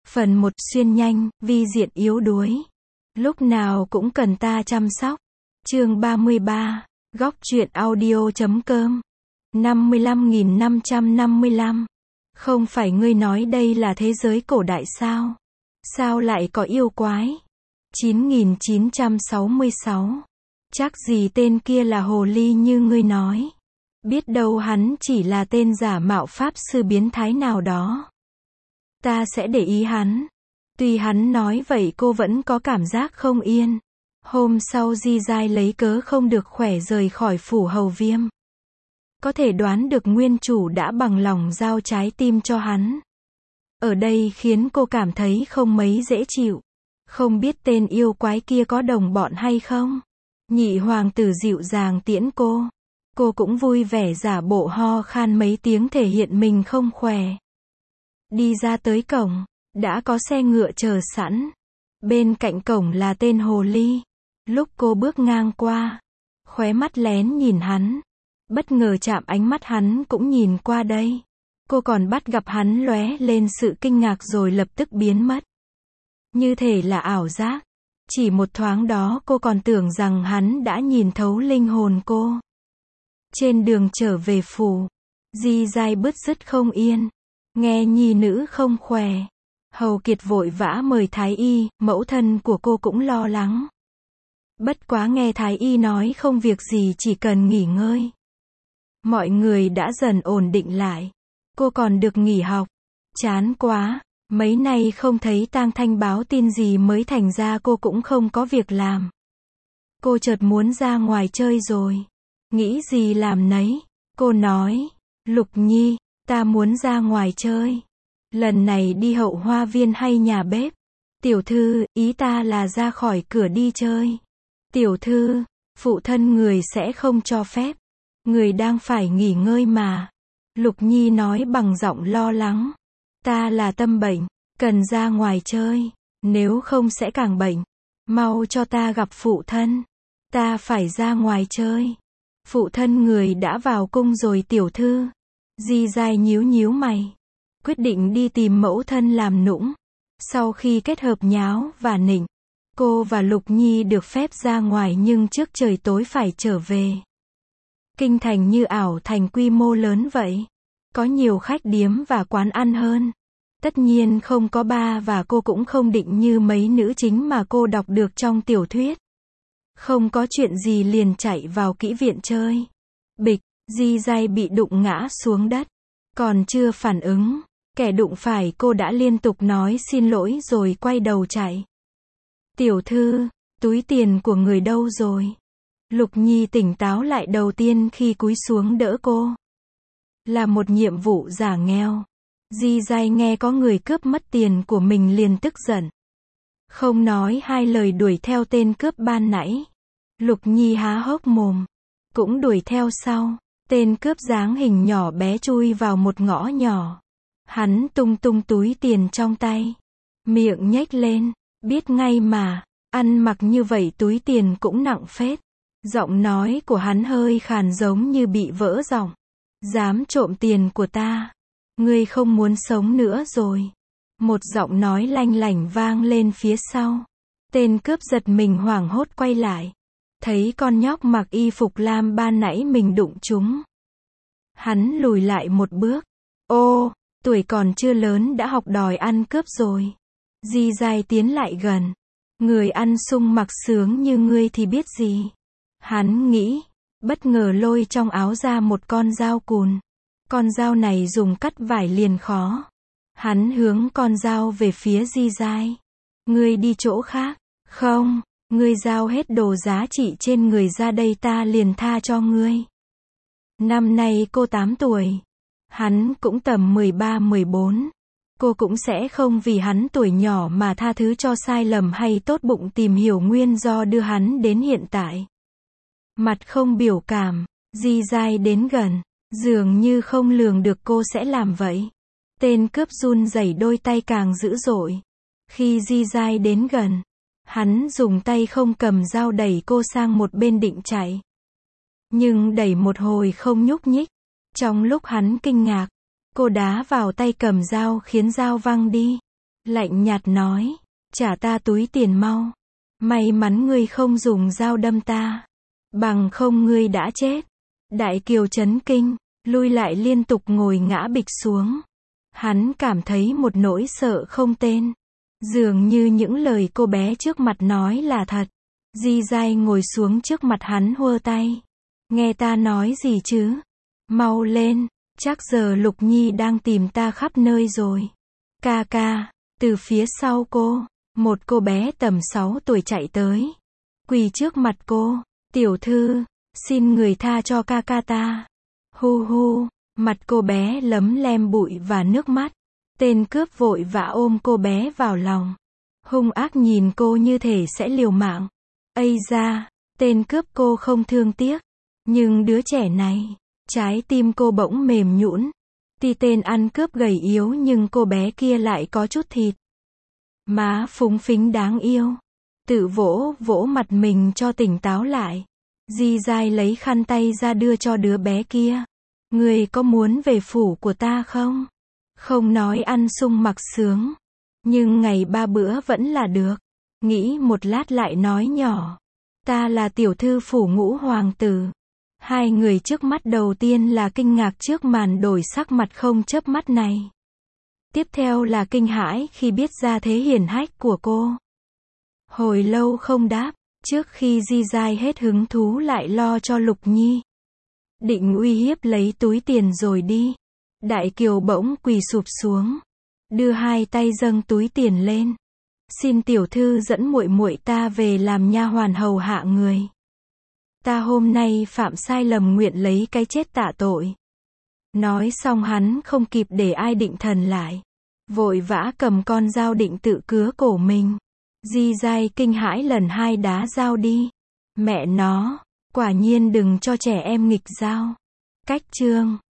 Phần 1 xuyên nhanh, vi diện yếu đuối. Lúc nào cũng cần ta chăm sóc. Chương 33. Góc truyện audio.com 55.555. Không phải ngươi nói đây là thế giới cổ đại sao? Sao lại có yêu quái? 9966. Chắc gì tên kia là hồ ly như ngươi nói. Biết đâu hắn chỉ là tên giả mạo pháp sư biến thái nào đó. Ta sẽ để ý hắn. Tuy hắn nói vậy cô vẫn có cảm giác không yên. Hôm sau Di Giai lấy cớ không được khỏe rời khỏi phủ Hầu Viêm. Có thể đoán được nguyên chủ đã bằng lòng giao trái tim cho hắn. Ở đây khiến cô cảm thấy không mấy dễ chịu. Không biết tên yêu quái kia có đồng bọn hay không? Nhị hoàng tử dịu dàng tiễn cô. Cô cũng vui vẻ giả bộ ho khan mấy tiếng thể hiện mình không khỏe. Đi ra tới cổng, đã có xe ngựa chờ sẵn. Bên cạnh cổng là tên hồ ly. Lúc cô bước ngang qua, khóe mắt lén nhìn hắn. Bất ngờ chạm ánh mắt hắn cũng nhìn qua đây. Cô còn bắt gặp hắn lóe lên sự kinh ngạc rồi lập tức biến mất. Như thể là ảo giác. Chỉ một thoáng đó cô còn tưởng rằng hắn đã nhìn thấu linh hồn cô. Trên đường trở về phủ, Di Giai bứt rứt không yên. Nghe nhi nữ không khỏe. Hầu Kiệt vội vã mời Thái Y, mẫu thân của cô cũng lo lắng. Bất quá nghe Thái Y nói không việc gì chỉ cần nghỉ ngơi. Mọi người đã dần ổn định lại. Cô còn được nghỉ học. Chán quá, mấy nay không thấy Tang Thanh báo tin gì mới thành ra cô cũng không có việc làm. Cô chợt muốn ra ngoài chơi rồi. Nghĩ gì làm nấy. Cô nói, Lục Nhi, ta muốn ra ngoài chơi. Lần này đi hậu hoa viên hay nhà bếp? Tiểu thư, ý ta là ra khỏi cửa đi chơi. Tiểu thư, phụ thân người sẽ không cho phép. Người đang phải nghỉ ngơi mà. Lục Nhi nói bằng giọng lo lắng. Ta là tâm bệnh, cần ra ngoài chơi. Nếu không sẽ càng bệnh. Mau cho ta gặp phụ thân. Ta phải ra ngoài chơi. Phụ thân người đã vào cung rồi tiểu thư. Di Giai nhíu nhíu mày. Quyết định đi tìm mẫu thân làm nũng. Sau khi kết hợp nháo và nịnh, cô và Lục Nhi được phép ra ngoài nhưng trước trời tối phải trở về. Kinh thành như ảo thành quy mô lớn vậy. Có nhiều khách điếm và quán ăn hơn. Tất nhiên không có ba và cô cũng không định như mấy nữ chính mà cô đọc được trong tiểu thuyết. Không có chuyện gì liền chạy vào kỹ viện chơi. Bịch, Di Giai bị đụng ngã xuống đất. Còn chưa phản ứng, kẻ đụng phải cô đã liên tục nói xin lỗi rồi quay đầu chạy. Tiểu thư, túi tiền của người đâu rồi? Lục Nhi tỉnh táo lại đầu tiên khi cúi xuống đỡ cô. Là một nhiệm vụ giả nghèo. Di Giai nghe có người cướp mất tiền của mình liền tức giận. Không nói hai lời đuổi theo tên cướp ban nãy. Lục Nhi há hốc mồm. Cũng đuổi theo sau. Tên cướp dáng hình nhỏ bé chui vào một ngõ nhỏ. Hắn tung tung túi tiền trong tay. Miệng nhếch lên. Biết ngay mà. Ăn mặc như vậy túi tiền cũng nặng phết. Giọng nói của hắn hơi khàn giống như bị vỡ giọng. Dám trộm tiền của ta. Ngươi không muốn sống nữa rồi. Một giọng nói lanh lảnh vang lên phía sau. Tên cướp giật mình hoảng hốt quay lại. Thấy con nhóc mặc y phục lam ban nãy mình đụng chúng. Hắn lùi lại một bước. Ô, tuổi còn chưa lớn đã học đòi ăn cướp rồi. Di Giai tiến lại gần. Người ăn sung mặc sướng như ngươi thì biết gì. Hắn nghĩ. Bất ngờ lôi trong áo ra một con dao cùn. Con dao này dùng cắt vải liền khó. Hắn hướng con dao về phía Di Giai. Ngươi đi chỗ khác. Không, ngươi giao hết đồ giá trị trên người ra đây ta liền tha cho ngươi. Năm nay cô 8 tuổi. Hắn cũng tầm 13-14. Cô cũng sẽ không vì hắn tuổi nhỏ mà tha thứ cho sai lầm hay tốt bụng tìm hiểu nguyên do đưa hắn đến hiện tại. Mặt không biểu cảm, Di Giai đến gần. Dường như không lường được cô sẽ làm vậy. Tên cướp run rẩy đôi tay càng dữ dội. Khi Di Giai đến gần, hắn dùng tay không cầm dao đẩy cô sang một bên định chạy. Nhưng đẩy một hồi không nhúc nhích. Trong lúc hắn kinh ngạc, cô đá vào tay cầm dao khiến dao văng đi. lạnh nhạt nói, trả ta túi tiền mau. May mắn ngươi không dùng dao đâm ta. Bằng không ngươi đã chết. Đại Kiều chấn kinh, lui lại liên tục ngồi ngã bịch xuống. Hắn cảm thấy một nỗi sợ không tên. Dường như những lời cô bé trước mặt nói là thật. Di Dai ngồi xuống trước mặt hắn hua tay. Nghe ta nói gì chứ? Mau lên, chắc giờ Lục Nhi đang tìm ta khắp nơi rồi. Ca ca, từ phía sau cô, một cô bé tầm 6 tuổi chạy tới. Quỳ trước mặt cô, tiểu thư, xin người tha cho ca ca ta. Hu hu, mặt cô bé lấm lem bụi và nước mắt. Tên cướp vội vã ôm cô bé vào lòng. Hung ác nhìn cô như thể sẽ liều mạng. Ây da, tên cướp cô không thương tiếc. Nhưng đứa trẻ này, trái tim cô bỗng mềm nhũn. Tuy tên ăn cướp gầy yếu nhưng cô bé kia lại có chút thịt. Má phúng phính đáng yêu. Tự vỗ vỗ mặt mình cho tỉnh táo lại. Di Dai lấy khăn tay ra đưa cho đứa bé kia. Người có muốn về phủ của ta không? Không nói ăn sung mặc sướng. Nhưng ngày 3 bữa vẫn là được. Nghĩ một lát lại nói nhỏ. Ta là tiểu thư phủ Ngũ hoàng tử. Hai người trước mắt đầu tiên là kinh ngạc trước màn đổi sắc mặt không chớp mắt này. Tiếp theo là kinh hãi khi biết ra thế hiển hách của cô. Hồi lâu không đáp, trước khi Di Dai hết hứng thú lại lo cho Lục Nhi. Định uy hiếp lấy túi tiền rồi đi. Đại Kiều bỗng quỳ sụp xuống, đưa hai tay dâng túi tiền lên. Xin tiểu thư dẫn muội muội ta về làm nha hoàn hầu hạ người. Ta hôm nay phạm sai lầm nguyện lấy cái chết tạ tội. Nói xong hắn không kịp để ai định thần lại. Vội vã cầm con dao định tự cứa cổ mình. Di Dai kinh hãi lần hai đá dao đi. Mẹ nó, quả nhiên đừng cho trẻ em nghịch dao. Cách chương